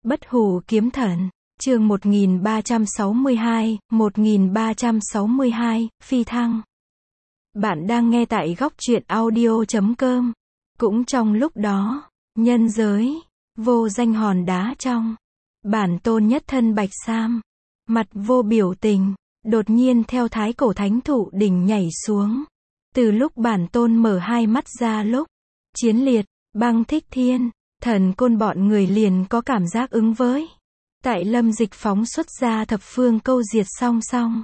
Bất hủ kiếm thần, chương 1362, phi thăng. Bạn đang nghe tại góc truyện audio.com. Cũng trong lúc đó, nhân giới, vô danh hòn đá trong. Bản tôn nhất thân bạch sam, mặt vô biểu tình, đột nhiên theo thái cổ thánh thụ đỉnh nhảy xuống. Từ lúc bản tôn mở hai mắt ra lúc, Chiến Liệt, Băng Thích Thiên, Thần Côn bọn người liền có cảm giác ứng với. Tại Lâm Dịch phóng xuất ra thập phương câu diệt song song.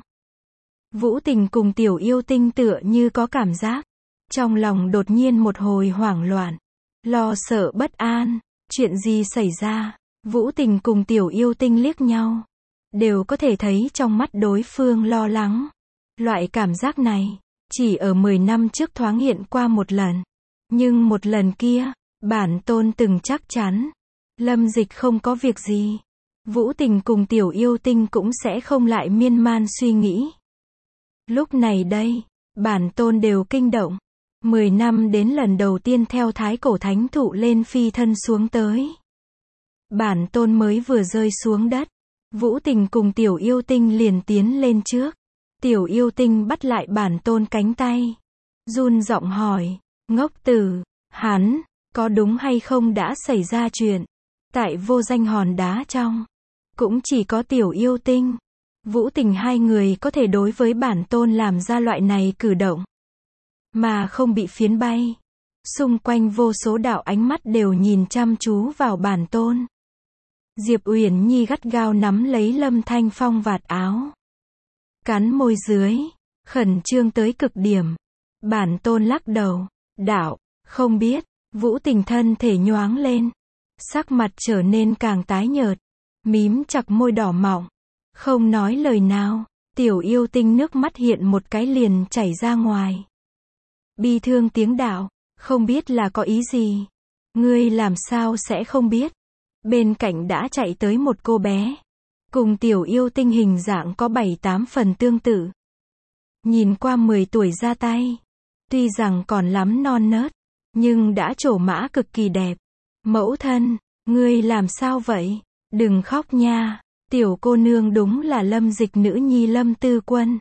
Vũ Tình cùng Tiểu Yêu Tinh tựa như có cảm giác. Trong lòng đột nhiên một hồi hoảng loạn. Lo sợ bất an. Chuyện gì xảy ra? Vũ Tình cùng Tiểu Yêu Tinh liếc nhau. Đều có thể thấy trong mắt đối phương lo lắng. Loại cảm giác này, chỉ ở 10 năm trước thoáng hiện qua một lần. Nhưng một lần kia, bản tôn từng chắc chắn. Lâm Dịch không có việc gì. Vũ Tình cùng Tiểu Yêu Tinh cũng sẽ không lại miên man suy nghĩ. Lúc này đây, bản tôn đều kinh động. 10 năm đến lần đầu tiên theo thái cổ thánh thụ lên phi thân xuống tới. Bản tôn mới vừa rơi xuống đất. Vũ Tình cùng Tiểu Yêu Tinh liền tiến lên trước. Tiểu Yêu Tinh bắt lại bản tôn cánh tay. Run giọng hỏi, ngốc tử, hắn, có đúng hay không đã xảy ra chuyện? Tại vô danh hòn đá trong, cũng chỉ có Tiểu Yêu Tinh, Vũ Tình hai người có thể đối với bản tôn làm ra loại này cử động. Mà không bị phiến bay. Xung quanh vô số đạo ánh mắt đều nhìn chăm chú vào bản tôn. Diệp Uyển Nhi gắt gao nắm lấy Lâm Thanh Phong vạt áo. Cắn môi dưới, khẩn trương tới cực điểm. Bản tôn lắc đầu, đạo, không biết. Vũ Tình thân thể nhoáng lên. Sắc mặt trở nên càng tái nhợt. Mím chặt môi đỏ mọng. Không nói lời nào. Tiểu Yêu Tinh nước mắt hiện một cái liền chảy ra ngoài. Bi thương tiếng đạo, không biết là có ý gì. Ngươi làm sao sẽ không biết. Bên cạnh đã chạy tới một cô bé. Cùng Tiểu Yêu Tinh hình dạng có 7-8 phần tương tự. Nhìn qua 10 tuổi ra tay. Tuy rằng còn lắm non nớt, nhưng đã trổ mã cực kỳ đẹp. Mẫu thân, ngươi làm sao vậy? Đừng khóc nha. Tiểu cô nương đúng là Lâm Dịch nữ nhi Lâm Tư Quân.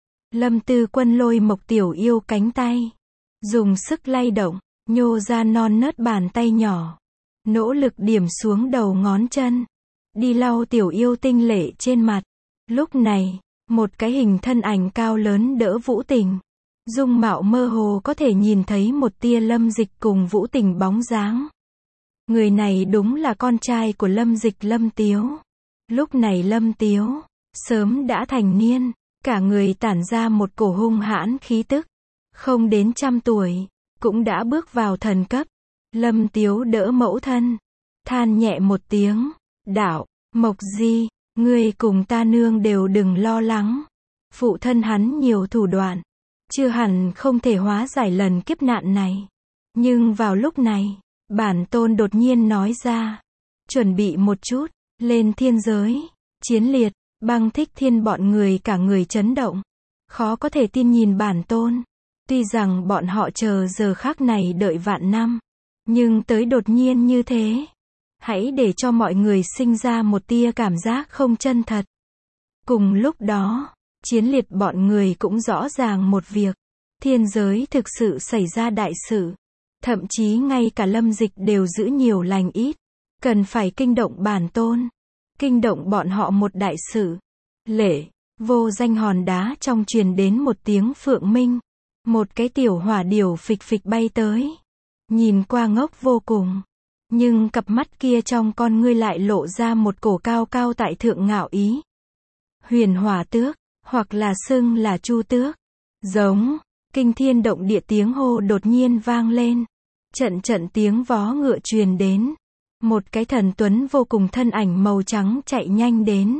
Lâm Tư Quân lôi Mộc Tiểu Yêu cánh tay. Dùng sức lay động, nhô ra non nớt bàn tay nhỏ. Nỗ lực điểm xuống đầu ngón chân. Đi lau Tiểu Yêu Tinh lệ trên mặt. Lúc này, một cái hình thân ảnh cao lớn đỡ Vũ Tình. Dung mạo mơ hồ có thể nhìn thấy một tia Lâm Dịch cùng Vũ Tình bóng dáng. Người này đúng là con trai của Lâm Dịch Lâm Tiếu. Lúc này Lâm Tiếu, sớm đã thành niên, cả người tản ra một cổ hung hãn khí tức. Không đến 100 tuổi, cũng đã bước vào thần cấp. Lâm Tiếu đỡ mẫu thân, than nhẹ một tiếng, đạo, Mộc Di, ngươi cùng ta nương đều đừng lo lắng. Phụ thân hắn nhiều thủ đoạn, chưa hẳn không thể hóa giải lần kiếp nạn này. Nhưng vào lúc này, bản tôn đột nhiên nói ra, chuẩn bị một chút, lên thiên giới. Chiến Liệt, Băng Thích Thiên bọn người cả người chấn động. Khó có thể tin nhìn bản tôn. Tuy rằng bọn họ chờ giờ khắc này đợi vạn năm. Nhưng tới đột nhiên như thế. Hãy để cho mọi người sinh ra một tia cảm giác không chân thật. Cùng lúc đó, Chiến Liệt bọn người cũng rõ ràng một việc. Thiên giới thực sự xảy ra đại sự. Thậm chí ngay cả Lâm Dịch đều giữ nhiều lành ít. Cần phải kinh động bản tôn. Kinh động bọn họ một đại sự. Lệ, vô danh hòn đá trong truyền đến một tiếng phượng minh. Một cái tiểu hỏa điểu phịch phịch bay tới. Nhìn qua ngốc vô cùng. Nhưng cặp mắt kia trong con ngươi lại lộ ra một cổ cao cao tại thượng ngạo ý. Huyền Hỏa Tước, hoặc là xưng là Chu Tước. Giống, kinh thiên động địa tiếng hô đột nhiên vang lên. Trận trận tiếng vó ngựa truyền đến. Một cái thần tuấn vô cùng thân ảnh màu trắng chạy nhanh đến.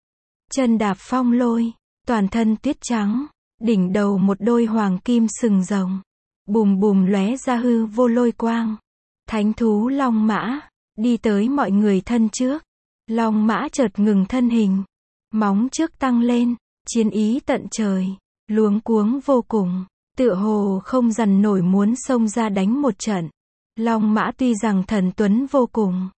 Chân đạp phong lôi, toàn thân tuyết trắng, đỉnh đầu một đôi hoàng kim sừng rồng. Bùm bùm lóe ra hư vô lôi quang. Thánh thú Long Mã, đi tới mọi người thân trước. Long Mã chợt ngừng thân hình. Móng trước tăng lên, chiến ý tận trời, luống cuống vô cùng. Tựa hồ không dằn nổi muốn xông ra đánh một trận. Long Mã tuy rằng thần tuấn vô cùng,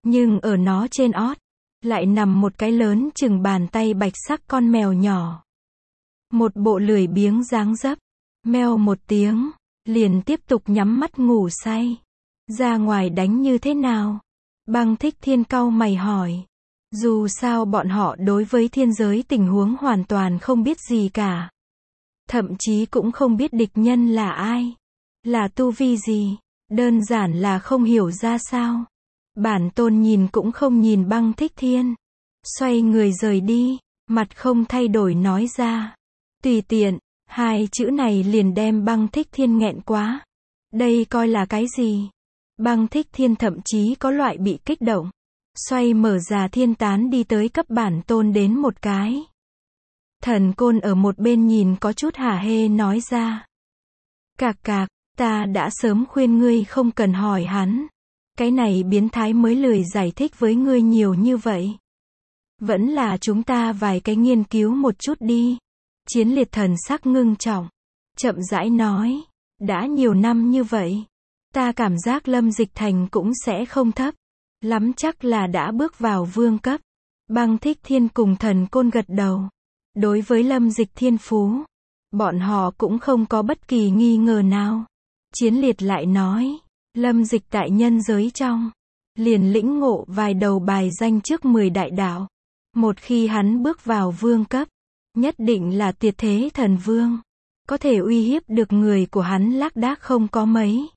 Nhưng ở nó trên ót, lại nằm một cái lớn chừng bàn tay bạch sắc con mèo nhỏ. Một bộ lười biếng dáng dấp, meo một tiếng, liền tiếp tục nhắm mắt ngủ say. Ra ngoài đánh như thế nào? Băng Thích Thiên cau mày hỏi. Dù sao bọn họ đối với thiên giới tình huống hoàn toàn không biết gì cả. Thậm chí cũng không biết địch nhân là ai, là tu vi gì, đơn giản là không hiểu ra sao. Bản tôn nhìn cũng không nhìn Băng Thích Thiên, xoay người rời đi, mặt không thay đổi nói ra. Tùy tiện, hai chữ này liền đem Băng Thích Thiên nghẹn quá. Đây coi là cái gì? Băng Thích Thiên thậm chí có loại bị kích động. Xoay mở ra thiên tán đi tới cấp bản tôn đến một cái. Thần Côn ở một bên nhìn có chút hả hê nói ra. Cạc cạc, ta đã sớm khuyên ngươi không cần hỏi hắn. Cái này biến thái mới lười giải thích với ngươi nhiều như vậy. Vẫn là chúng ta vài cái nghiên cứu một chút đi. Chiến Liệt thần sắc ngưng trọng, chậm rãi nói. Đã nhiều năm như vậy, ta cảm giác Lâm Dịch Thành cũng sẽ không thấp lắm, chắc là đã bước vào vương cấp. Băng Thích Thiên cùng Thần Côn gật đầu. Đối với Lâm Dịch thiên phú, bọn họ cũng không có bất kỳ nghi ngờ nào. Chiến Liệt lại nói, Lâm Dịch tại nhân giới trong, liền lĩnh ngộ vài đầu bài danh trước 10 đại đạo. Một khi hắn bước vào vương cấp, nhất định là tuyệt thế thần vương. Có thể uy hiếp được người của hắn lác đác không có mấy.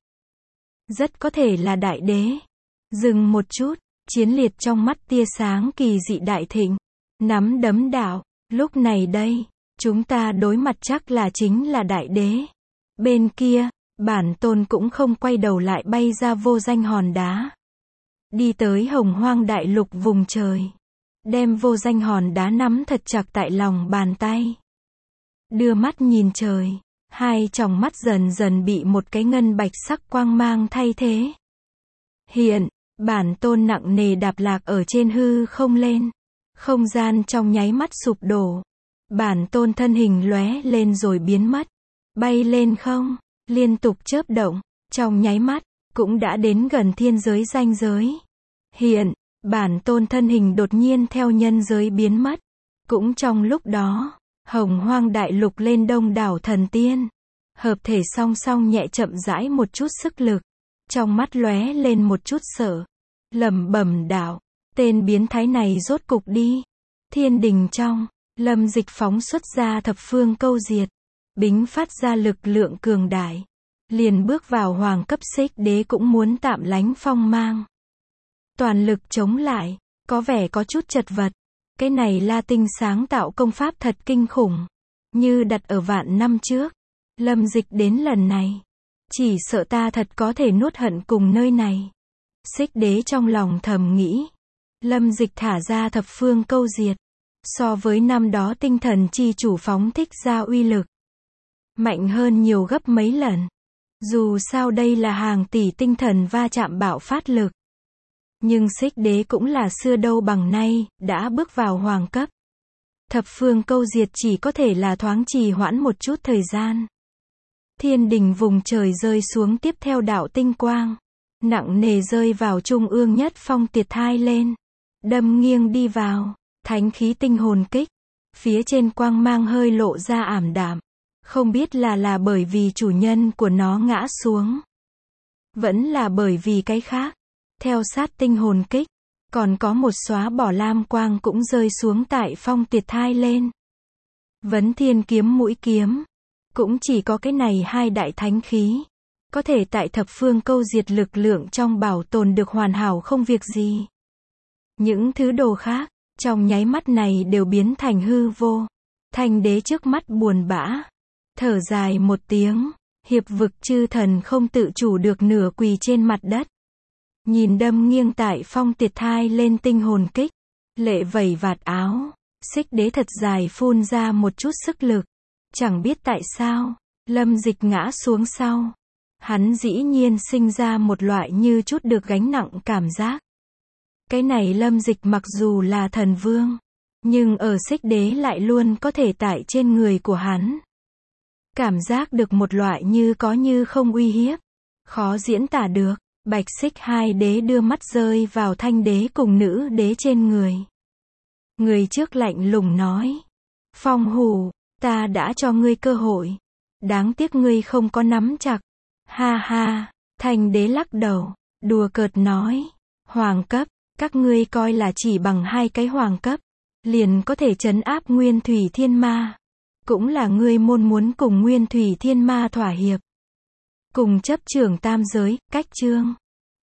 Rất có thể là đại đế. Dừng một chút, Chiến Liệt trong mắt tia sáng kỳ dị đại thịnh. Nắm đấm đạo, lúc này đây, chúng ta đối mặt chắc là chính là đại đế. Bên kia, bản tôn cũng không quay đầu lại bay ra vô danh hòn đá. Đi tới Hồng Hoang đại lục vùng trời. Đem vô danh hòn đá nắm thật chặt tại lòng bàn tay. Đưa mắt nhìn trời, hai tròng mắt dần dần bị một cái ngân bạch sắc quang mang thay thế. Hiện, bản tôn nặng nề đạp lạc ở trên hư không lên. Không gian trong nháy mắt sụp đổ. Bản tôn thân hình lóe lên rồi biến mất. Bay lên không, liên tục chớp động, trong nháy mắt, cũng đã đến gần thiên giới ranh giới. Hiện, bản tôn thân hình đột nhiên theo nhân giới biến mất. Cũng trong lúc đó, Hồng Hoang đại lục lên đông đảo thần tiên. Hợp thể song song nhẹ chậm rãi một chút sức lực. Trong mắt lóe lên một chút sợ. Lẩm bẩm đạo, tên biến thái này rốt cục đi. Thiên đình trong, Lâm Dịch phóng xuất ra thập phương câu diệt. Bính phát ra lực lượng cường đại. Liền bước vào hoàng cấp Xích Đế cũng muốn tạm lánh phong mang. Toàn lực chống lại, có vẻ có chút chật vật. Cái này La Tinh sáng tạo công pháp thật kinh khủng. Như đặt ở vạn năm trước. Lâm Dịch đến lần này. Chỉ sợ ta thật có thể nuốt hận cùng nơi này. Xích Đế trong lòng thầm nghĩ. Lâm Dịch thả ra thập phương câu diệt. So với năm đó tinh thần chi chủ phóng thích ra uy lực. Mạnh hơn nhiều gấp mấy lần. Dù sao đây là hàng tỷ tinh thần va chạm bạo phát lực. Nhưng Xích Đế cũng là xưa đâu bằng nay, đã bước vào hoàng cấp. Thập phương câu diệt chỉ có thể là thoáng trì hoãn một chút thời gian. Thiên đình vùng trời rơi xuống tiếp theo đạo tinh quang. Nặng nề rơi vào trung ương nhất phong tiệt thai lên. Đâm nghiêng đi vào, thánh khí tinh hồn kích. Phía trên quang mang hơi lộ ra ảm đạm. Không biết là bởi vì chủ nhân của nó ngã xuống. Vẫn là bởi vì cái khác. Theo sát tinh hồn kích, còn có một xóa bỏ lam quang cũng rơi xuống tại phong tiệt thai lên. Vấn thiên kiếm mũi kiếm. Cũng chỉ có cái này hai đại thánh khí. Có thể tại thập phương câu diệt lực lượng trong bảo tồn được hoàn hảo không việc gì. Những thứ đồ khác, trong nháy mắt này đều biến thành hư vô. Thanh đế trước mắt buồn bã. Thở dài một tiếng, hiệp vực chư thần không tự chủ được nửa quỳ trên mặt đất. Nhìn đâm nghiêng tại phong tiệt thai lên tinh hồn kích. Lệ vẩy vạt áo. Xích Đế thật dài phun ra một chút sức lực. Chẳng biết tại sao, Lâm Dịch ngã xuống sau. Hắn dĩ nhiên sinh ra một loại như chút được gánh nặng cảm giác. Cái này Lâm Dịch mặc dù là thần vương, nhưng ở Xích Đế lại luôn có thể tại trên người của hắn. Cảm giác được một loại như có như không uy hiếp. Khó diễn tả được. Bạch Xích hai đế đưa mắt rơi vào Thanh đế cùng nữ đế trên người. Người trước lạnh lùng nói. Phong Hủ, ta đã cho ngươi cơ hội. Đáng tiếc ngươi không có nắm chặt. Ha ha, Thanh đế lắc đầu, đùa cợt nói. Hoàng cấp, các ngươi coi là chỉ bằng 2 cái hoàng cấp, liền có thể trấn áp Nguyên Thủy Thiên Ma. Cũng là ngươi muốn cùng Nguyên Thủy Thiên Ma thỏa hiệp. Cùng chấp trưởng tam giới, cách chương.